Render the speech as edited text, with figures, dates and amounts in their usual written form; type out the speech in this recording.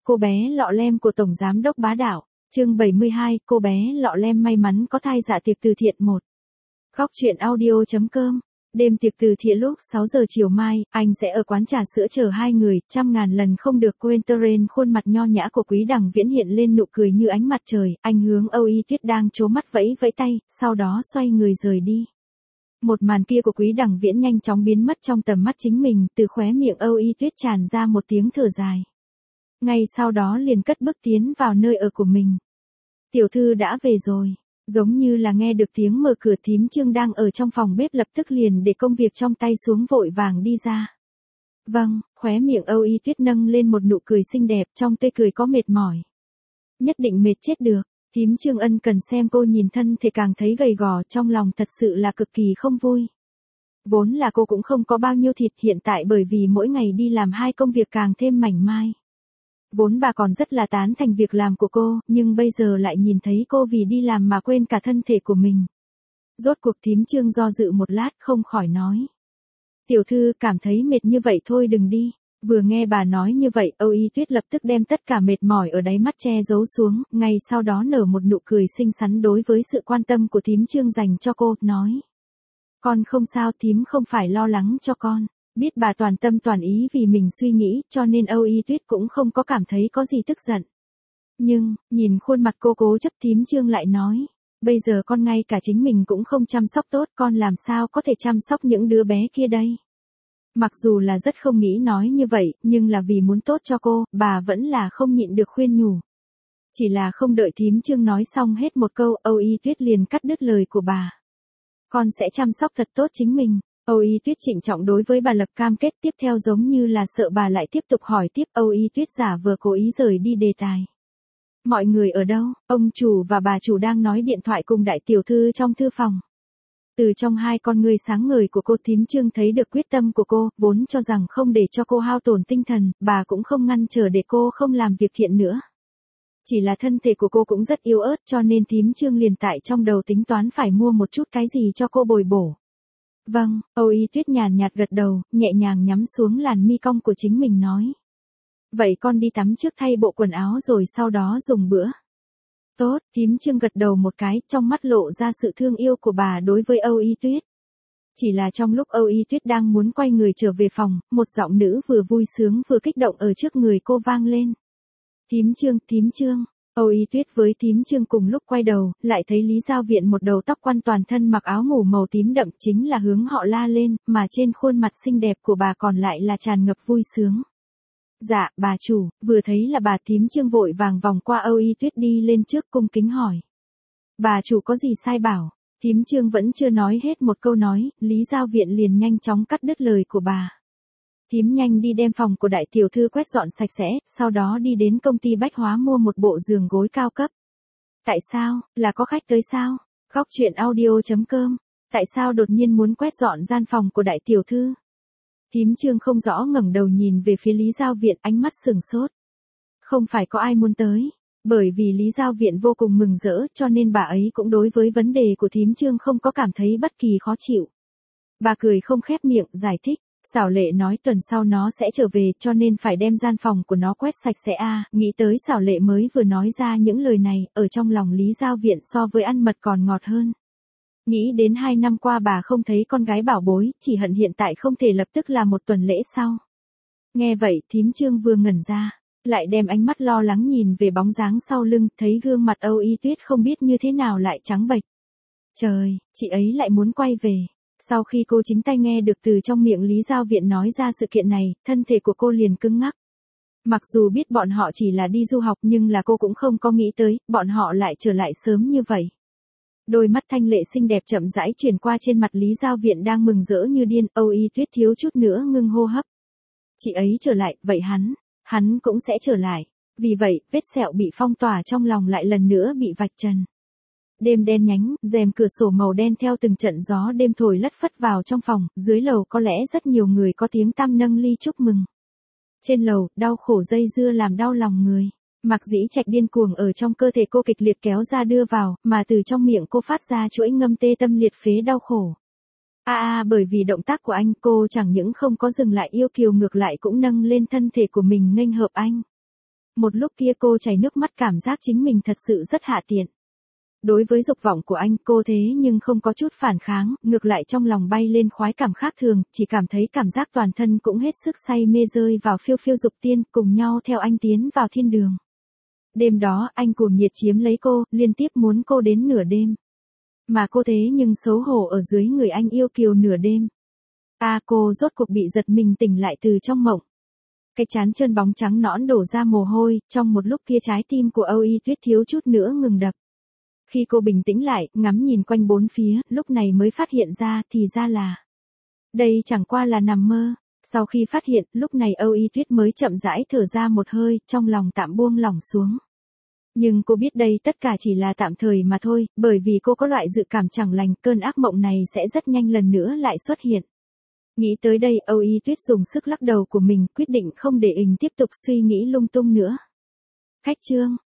Cô bé lọ lem của Tổng Giám đốc bá đạo. Chương 72, cô bé lọ lem may mắn có thai dạ tiệc từ thiện 1. Góc truyện audio.com. Đêm tiệc từ thiện lúc 6 giờ chiều mai, anh sẽ ở quán trà sữa chờ hai người, trăm ngàn lần không được quên. Terren khuôn mặt nho nhã của Quý Đằng Viễn hiện lên nụ cười như ánh mặt trời, anh hướng Âu Y Tuyết đang trố mắt vẫy vẫy tay, sau đó xoay người rời đi. Một màn kia của Quý Đằng Viễn nhanh chóng biến mất trong tầm mắt chính mình, từ khóe miệng Âu Y Tuyết tràn ra một tiếng thở dài. Ngay sau đó liền cất bước tiến vào nơi ở của mình. Tiểu thư đã về rồi. Giống như là nghe được tiếng mở cửa, thím Trương đang ở trong phòng bếp lập tức liền để công việc trong tay xuống vội vàng đi ra. Vâng, khóe miệng Âu Y Tuyết nâng lên một nụ cười xinh đẹp, trong tươi cười có mệt mỏi. Nhất định mệt chết được. Thím Trương ân cần xem cô nhìn thân thể càng thấy gầy gò, trong lòng thật sự là cực kỳ không vui. Vốn là cô cũng không có bao nhiêu thịt, hiện tại bởi vì mỗi ngày đi làm hai công việc càng thêm mảnh mai. Vốn bà còn rất là tán thành việc làm của cô, nhưng bây giờ lại nhìn thấy cô vì đi làm mà quên cả thân thể của mình. Rốt cuộc thím Trương do dự một lát không khỏi nói. Tiểu thư cảm thấy mệt như vậy thôi đừng đi. Vừa nghe bà nói như vậy, Âu Y Tuyết lập tức đem tất cả mệt mỏi ở đáy mắt che giấu xuống, ngay sau đó nở một nụ cười xinh xắn đối với sự quan tâm của thím Trương dành cho cô, nói. Con không sao, thím không phải lo lắng cho con. Biết bà toàn tâm toàn ý vì mình suy nghĩ, cho nên Âu Y Tuyết cũng không có cảm thấy có gì tức giận. Nhưng, nhìn khuôn mặt cô cố chấp, thím Trương lại nói. Bây giờ con ngay cả chính mình cũng không chăm sóc tốt, con làm sao có thể chăm sóc những đứa bé kia đây. Mặc dù là rất không nghĩ nói như vậy, nhưng là vì muốn tốt cho cô, bà vẫn là không nhịn được khuyên nhủ. Chỉ là không đợi thím Trương nói xong hết một câu, Âu Y Tuyết liền cắt đứt lời của bà. Con sẽ chăm sóc thật tốt chính mình. Âu Y Tuyết trịnh trọng đối với bà lập cam kết, tiếp theo giống như là sợ bà lại tiếp tục hỏi tiếp, Âu Y Tuyết giả vờ cố ý rời đi đề tài. Mọi người ở đâu? Ông chủ và bà chủ đang nói điện thoại cùng đại tiểu thư trong thư phòng. Từ trong hai con ngươi sáng ngời của cô, thím Trương thấy được quyết tâm của cô, vốn cho rằng không để cho cô hao tổn tinh thần, bà cũng không ngăn trở để cô không làm việc thiện nữa. Chỉ là thân thể của cô cũng rất yếu ớt, cho nên thím Trương liền tại trong đầu tính toán phải mua một chút cái gì cho cô bồi bổ. Vâng, Âu Y Tuyết nhàn nhạt gật đầu, nhẹ nhàng nhắm xuống làn mi cong của chính mình nói. Vậy con đi tắm trước thay bộ quần áo rồi sau đó dùng bữa. Tốt, thím Trương gật đầu một cái, trong mắt lộ ra sự thương yêu của bà đối với Âu Y Tuyết. Chỉ là trong lúc Âu Y Tuyết đang muốn quay người trở về phòng, một giọng nữ vừa vui sướng vừa kích động ở trước người cô vang lên. Thím Trương. Âu Y Tuyết với thím Trương cùng lúc quay đầu, lại thấy Lý Giao Viện một đầu tóc quăn toàn thân mặc áo ngủ màu tím đậm chính là hướng họ la lên, mà trên khuôn mặt xinh đẹp của bà còn lại là tràn ngập vui sướng. Dạ, bà chủ, vừa thấy là bà, thím Trương vội vàng vòng qua Âu Y Tuyết đi lên trước cung kính hỏi. Bà chủ có gì sai bảo? Thím Trương vẫn chưa nói hết một câu nói, Lý Giao Viện liền nhanh chóng cắt đứt lời của bà. Thím nhanh đi đem phòng của đại tiểu thư quét dọn sạch sẽ, sau đó đi đến công ty bách hóa mua một bộ giường gối cao cấp. Tại sao, là có khách tới sao? Góc truyện audio.com. Tại sao đột nhiên muốn quét dọn gian phòng của đại tiểu thư? Thím Trương không rõ ngẩng đầu nhìn về phía Lý Giao Viện, ánh mắt sừng sốt. Không phải có ai muốn tới. Bởi vì Lý Giao Viện vô cùng mừng rỡ, cho nên bà ấy cũng đối với vấn đề của thím Trương không có cảm thấy bất kỳ khó chịu. Bà cười không khép miệng, giải thích. Xảo Lệ nói tuần sau nó sẽ trở về, cho nên phải đem gian phòng của nó quét sạch sẽ a. Nghĩ tới Xảo Lệ mới vừa nói ra những lời này, ở trong lòng Lý Giao Viện so với ăn mật còn ngọt hơn. Nghĩ đến 2 năm qua bà không thấy con gái bảo bối, chỉ hận hiện tại không thể lập tức là một tuần lễ sau. Nghe vậy, thím Trương vừa ngẩn ra, lại đem ánh mắt lo lắng nhìn về bóng dáng sau lưng, thấy gương mặt Âu Y Tuyết không biết như thế nào lại trắng bệch. Trời, chị ấy lại muốn quay về. Sau khi cô chính tay nghe được từ trong miệng Lý Giao Viện nói ra sự kiện này, thân thể của cô liền cứng ngắc. Mặc dù biết bọn họ chỉ là đi du học nhưng là cô cũng không có nghĩ tới, bọn họ lại trở lại sớm như vậy. Đôi mắt thanh lệ xinh đẹp chậm rãi chuyển qua trên mặt Lý Giao Viện đang mừng rỡ như điên, Âu Y Tuyết thiếu chút nữa ngưng hô hấp. Chị ấy trở lại, vậy hắn cũng sẽ trở lại. Vì vậy, vết sẹo bị phong tỏa trong lòng lại lần nữa bị vạch trần. Đêm đen nhánh, rèm cửa sổ màu đen theo từng trận gió đêm thổi lất phất vào trong phòng, dưới lầu có lẽ rất nhiều người có tiếng tăm nâng ly chúc mừng. Trên lầu, đau khổ dây dưa làm đau lòng người. Mạc Dĩ Trạch điên cuồng ở trong cơ thể cô kịch liệt kéo ra đưa vào, mà từ trong miệng cô phát ra chuỗi ngâm tê tâm liệt phế đau khổ. Bởi vì động tác của anh, cô chẳng những không có dừng lại yêu kiều ngược lại cũng nâng lên thân thể của mình nghênh hợp anh. Một lúc kia cô chảy nước mắt cảm giác chính mình thật sự rất hạ tiện. Đối với dục vọng của anh cô thế nhưng không có chút phản kháng, ngược lại trong lòng bay lên khoái cảm khác thường, chỉ cảm thấy cảm giác toàn thân cũng hết sức say mê rơi vào phiêu phiêu dục tiên, cùng nhau theo anh tiến vào thiên đường. Đêm đó anh cuồng nhiệt chiếm lấy cô, liên tiếp muốn cô đến nửa đêm. Mà cô thế nhưng xấu hổ ở dưới người anh yêu kiều nửa đêm. Cô rốt cuộc bị giật mình tỉnh lại từ trong mộng. Cái trán trơn bóng trắng nõn đổ ra mồ hôi, trong một lúc kia trái tim của Âu Y Tuyết thiếu chút nữa ngừng đập. Khi cô bình tĩnh lại, ngắm nhìn quanh bốn phía, lúc này mới phát hiện ra thì ra là đây chẳng qua là nằm mơ. Sau khi phát hiện, lúc này Âu Y Tuyết mới chậm rãi thở ra một hơi, trong lòng tạm buông lỏng xuống. Nhưng cô biết đây tất cả chỉ là tạm thời mà thôi, bởi vì cô có loại dự cảm chẳng lành, cơn ác mộng này sẽ rất nhanh lần nữa lại xuất hiện. Nghĩ tới đây, Âu Y Tuyết dùng sức lắc đầu của mình, quyết định không để mình tiếp tục suy nghĩ lung tung nữa. Khách chương